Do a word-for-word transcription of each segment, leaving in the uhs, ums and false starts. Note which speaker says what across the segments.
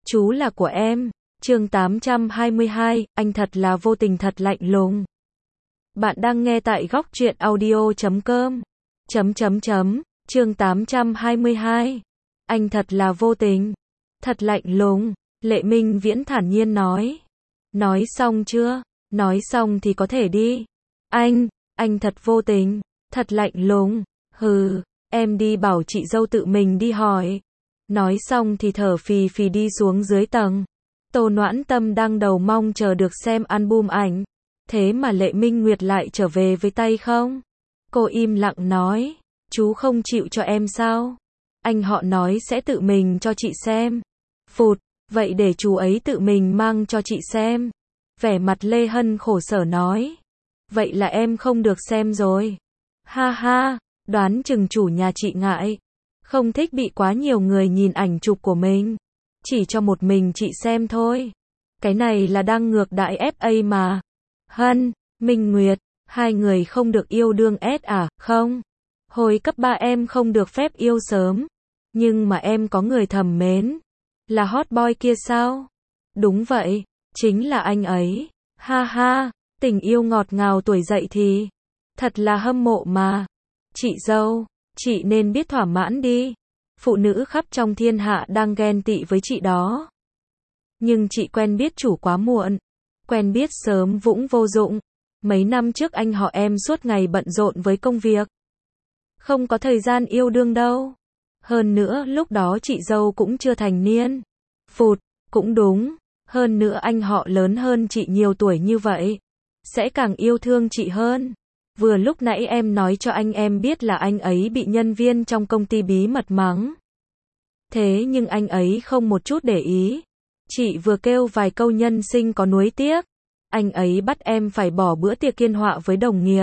Speaker 1: Chú là của em. Chương tám trăm hai mươi hai, anh thật là vô tình thật lạnh lùng. Bạn đang nghe tại góc truyện audio chấm com. Chấm chấm chấm, chương tám trăm hai mươi hai. Anh thật là vô tình, thật lạnh lùng, Lệ Minh Viễn thản nhiên nói. Nói xong chưa? Nói xong thì có thể đi. Anh, anh thật vô tình, thật lạnh lùng. Hừ, em đi bảo chị dâu tự mình đi hỏi. Nói xong thì thở phì phì đi xuống dưới tầng. Tô Noãn Tâm đang đầu mong chờ được xem album ảnh. Thế mà Lệ Minh Nguyệt lại trở về với tay không? Cô im lặng nói, chú không chịu cho em sao? Anh họ nói sẽ tự mình cho chị xem. Phụt, vậy để chú ấy tự mình mang cho chị xem. Vẻ mặt Lê Hân khổ sở nói. Vậy là em không được xem rồi. Ha ha, đoán chừng chủ nhà chị ngại. Không thích bị quá nhiều người nhìn ảnh chụp của mình. Chỉ cho một mình chị xem thôi. Cái này là đang ngược đại ép a mà. Hân, Minh Nguyệt, hai người không được yêu đương ét à, không? Hồi cấp ba em không được phép yêu sớm. Nhưng mà em có người thầm mến. Là hot boy kia sao? Đúng vậy, chính là anh ấy. Ha ha, tình yêu ngọt ngào tuổi dậy thì. Thật là hâm mộ mà. Chị dâu, chị nên biết thỏa mãn đi. Phụ nữ khắp trong thiên hạ đang ghen tị với chị đó. Nhưng chị quen biết chủ quá muộn. Quen biết sớm vũng vô dụng. Mấy năm trước anh họ em suốt ngày bận rộn với công việc. Không có thời gian yêu đương đâu. Hơn nữa lúc đó chị dâu cũng chưa thành niên. Phụt, cũng đúng. Hơn nữa anh họ lớn hơn chị nhiều tuổi như vậy. Sẽ càng yêu thương chị hơn. Vừa lúc nãy em nói cho anh em biết là anh ấy bị nhân viên trong công ty bí mật mắng. Thế nhưng anh ấy không một chút để ý. Chị vừa kêu vài câu nhân sinh có nuối tiếc. Anh ấy bắt em phải bỏ bữa tiệc kiên họa với đồng nghiệp.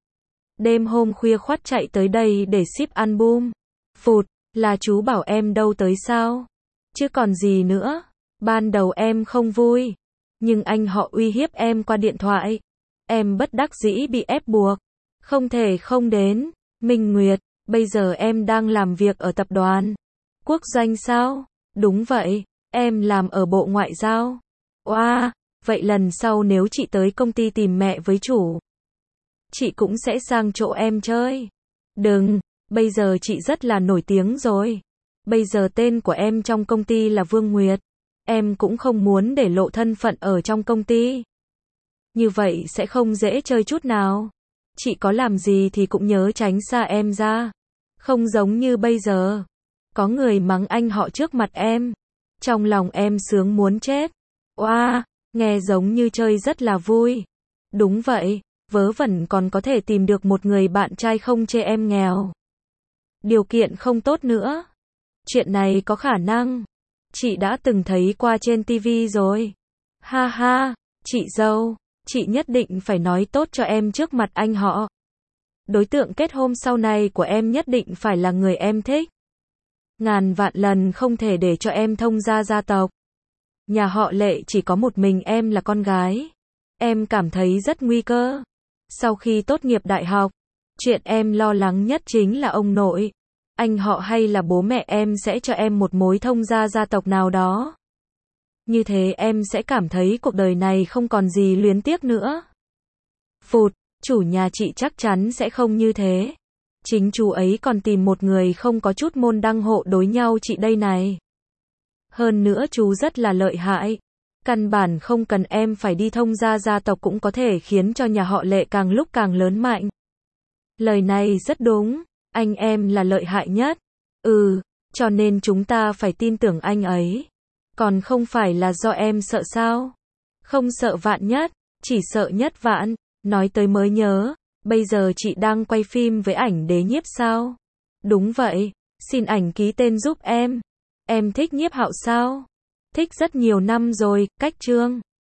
Speaker 1: Đêm hôm khuya khoắt chạy tới đây để ship album. Phụt, là chú bảo em đâu tới sao? Chứ còn gì nữa. Ban đầu em không vui. Nhưng anh họ uy hiếp em qua điện thoại. Em bất đắc dĩ bị ép buộc. Không thể không đến. Minh Nguyệt, bây giờ em đang làm việc ở tập đoàn Quốc Doanh sao? Đúng vậy, em làm ở Bộ Ngoại giao. Oa, wow, vậy lần sau nếu chị tới công ty tìm mẹ với chủ, chị cũng sẽ sang chỗ em chơi. Đừng, bây giờ chị rất là nổi tiếng rồi. Bây giờ tên của em trong công ty là Vương Nguyệt. Em cũng không muốn để lộ thân phận ở trong công ty. Như vậy sẽ không dễ chơi chút nào. Chị có làm gì thì cũng nhớ tránh xa em ra. Không giống như bây giờ. Có người mắng anh họ trước mặt em. Trong lòng em sướng muốn chết. Oa, wow, nghe giống như chơi rất là vui. Đúng vậy, vớ vẩn còn có thể tìm được một người bạn trai không chê em nghèo. Điều kiện không tốt nữa. Chuyện này có khả năng. Chị đã từng thấy qua trên tivi rồi. Ha ha, chị dâu, chị nhất định phải nói tốt cho em trước mặt anh họ. Đối tượng kết hôn sau này của em nhất định phải là người em thích. Ngàn vạn lần không thể để cho em thông gia gia tộc. Nhà họ Lệ chỉ có một mình em là con gái. Em cảm thấy rất nguy cơ. Sau khi tốt nghiệp đại học, chuyện em lo lắng nhất chính là ông nội. Anh họ hay là bố mẹ em sẽ cho em một mối thông gia gia tộc nào đó. Như thế em sẽ cảm thấy cuộc đời này không còn gì luyến tiếc nữa. Phụt, chủ nhà chị chắc chắn sẽ không như thế. Chính chú ấy còn tìm một người không có chút môn đăng hộ đối nhau chị đây này. Hơn nữa chú rất là lợi hại. Căn bản không cần em phải đi thông gia gia tộc cũng có thể khiến cho nhà họ Lệ càng lúc càng lớn mạnh. Lời này rất đúng. Anh em là lợi hại nhất. Ừ, cho nên chúng ta phải tin tưởng anh ấy. Còn không phải là do em sợ sao? Không sợ vạn nhất, chỉ sợ nhất vạn. Nói tới mới nhớ, bây giờ chị đang quay phim với ảnh đế Nhiếp sao? Đúng vậy, xin ảnh ký tên giúp em. Em thích Nhiếp Hạo sao? Thích rất nhiều năm rồi, cách chương.